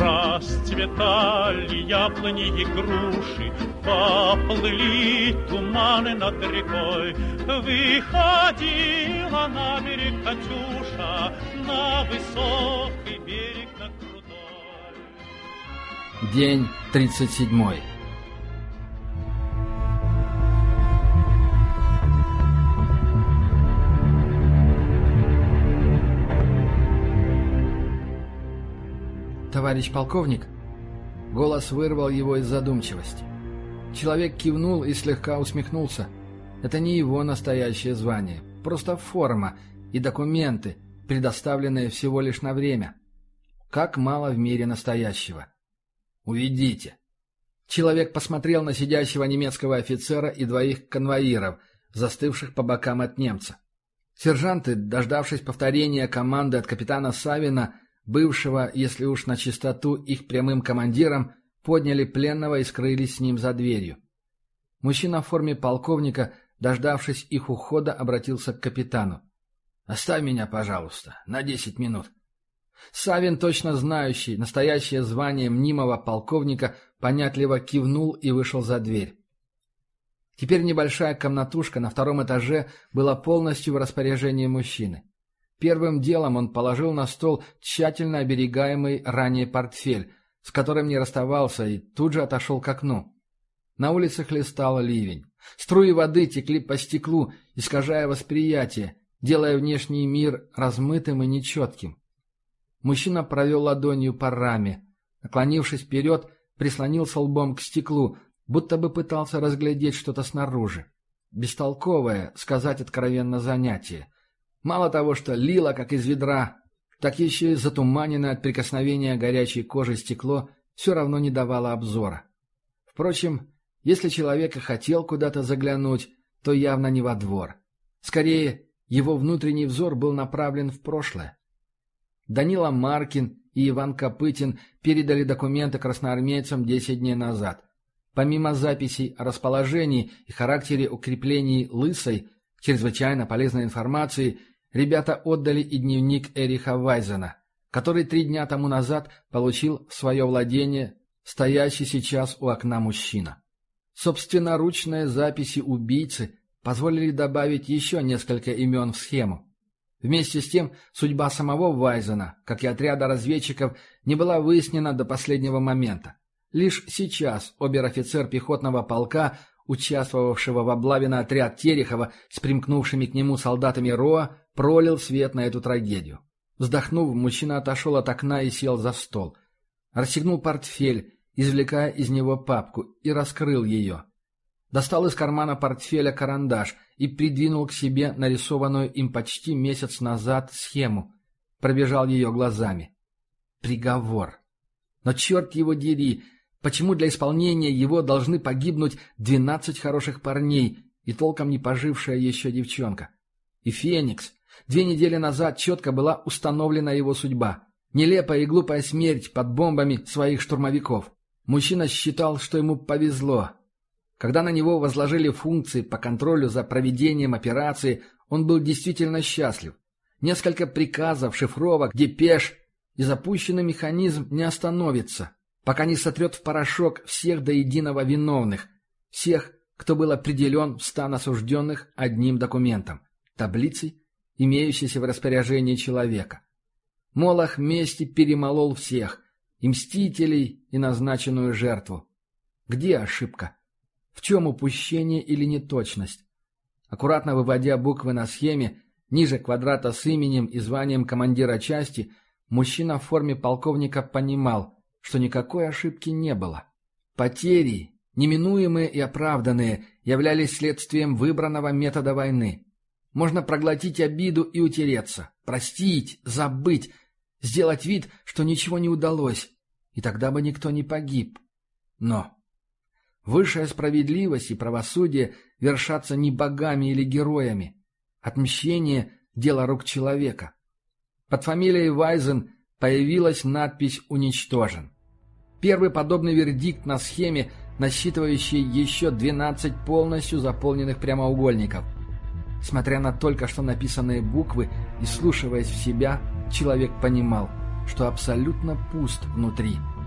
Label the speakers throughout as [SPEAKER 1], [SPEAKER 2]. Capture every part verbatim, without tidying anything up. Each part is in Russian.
[SPEAKER 1] Расцветали яблони и груши, поплыли туманы над рекой. Выходила на берег Катюша, на высокий берег, на крутой.
[SPEAKER 2] День тридцать седьмой. «Товарищ полковник?» Голос вырвал его из задумчивости. Человек кивнул и слегка усмехнулся. Это не его настоящее звание, просто форма и документы, предоставленные всего лишь на время. Как мало в мире настоящего. «Уведите». Человек посмотрел на сидящего немецкого офицера и двоих конвоиров, застывших по бокам от немца. Сержанты, дождавшись повторения команды от капитана Савина, бывшего, если уж на чистоту, их прямым командиром, подняли пленного и скрылись с ним за дверью. Мужчина в форме полковника, дождавшись их ухода, обратился к капитану. «Оставь меня, пожалуйста, на десять минут». Савин, точно знающий настоящее звание мнимого полковника, понятливо кивнул и вышел за дверь. Теперь небольшая комнатушка на втором этаже была полностью в распоряжении мужчины. Первым делом он положил на стол тщательно оберегаемый ранее портфель, с которым не расставался, и тут же отошел к окну. На улице хлестал ливень. Струи воды текли по стеклу, искажая восприятие, делая внешний мир размытым и нечетким. Мужчина провел ладонью по раме. Наклонившись вперед, прислонился лбом к стеклу, будто бы пытался разглядеть что-то снаружи. Бестолковое, сказать откровенно, занятие. Мало того, что лило, как из ведра, так еще и затуманенное от прикосновения горячей кожи стекло все равно не давало обзора. Впрочем, если человек и хотел куда-то заглянуть, то явно не во двор. Скорее, его внутренний взор был направлен в прошлое. Данила Маркин и Иван Копытин передали документы красноармейцам десять дней назад. Помимо записей о расположении и характере укреплений Лысой, чрезвычайно полезной информации, ребята отдали и дневник Эриха Вайзена, который три дня тому назад получил в свое владение стоящий сейчас у окна мужчина. Собственноручные записи убийцы позволили добавить еще несколько имен в схему. Вместе с тем, судьба самого Вайзена, как и отряда разведчиков, не была выяснена до последнего момента. Лишь сейчас обер-офицер пехотного полка, участвовавшего в облаве на отряд Терехова с примкнувшими к нему солдатами РОА, пролил свет на эту трагедию. Вздохнув, мужчина отошел от окна и сел за стол. Расстегнул портфель, извлекая из него папку, и раскрыл ее. Достал из кармана портфеля карандаш и придвинул к себе нарисованную им почти месяц назад схему. Пробежал ее глазами. Приговор. Но черт его дери, почему для исполнения его должны погибнуть двенадцать хороших парней и толком не пожившая еще девчонка? И Феникс. Две недели назад четко была установлена его судьба. Нелепая и глупая смерть под бомбами своих штурмовиков. Мужчина считал, что ему повезло. Когда на него возложили функции по контролю за проведением операции, он был действительно счастлив. Несколько приказов, шифровок, депеш, и запущенный механизм не остановится, пока не сотрет в порошок всех до единого виновных, всех, кто был определен в стан осужденных одним документом, таблицей, имеющейся в распоряжении человека. Молох мести перемолол всех, и мстителей, и назначенную жертву. Где ошибка? В чем упущение или неточность? Аккуратно выводя буквы на схеме, ниже квадрата с именем и званием командира части, мужчина в форме полковника понимал, что никакой ошибки не было. Потери, неминуемые и оправданные, являлись следствием выбранного метода войны. Можно проглотить обиду и утереться, простить, забыть, сделать вид, что ничего не удалось, и тогда бы никто не погиб. Но высшая справедливость и правосудие вершатся не богами или героями. Отмщение – дело рук человека. Под фамилией Вайзен появилась надпись «Уничтожен». Первый подобный вердикт на схеме, насчитывающий еще двенадцать полностью заполненных прямоугольников. Смотря на только что написанные буквы и слушаясь в себя, человек понимал, что абсолютно пуст внутри.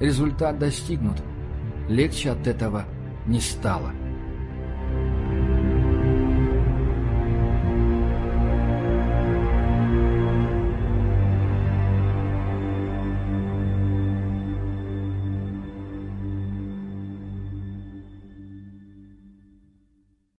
[SPEAKER 2] Результат достигнут. Легче от этого не стало.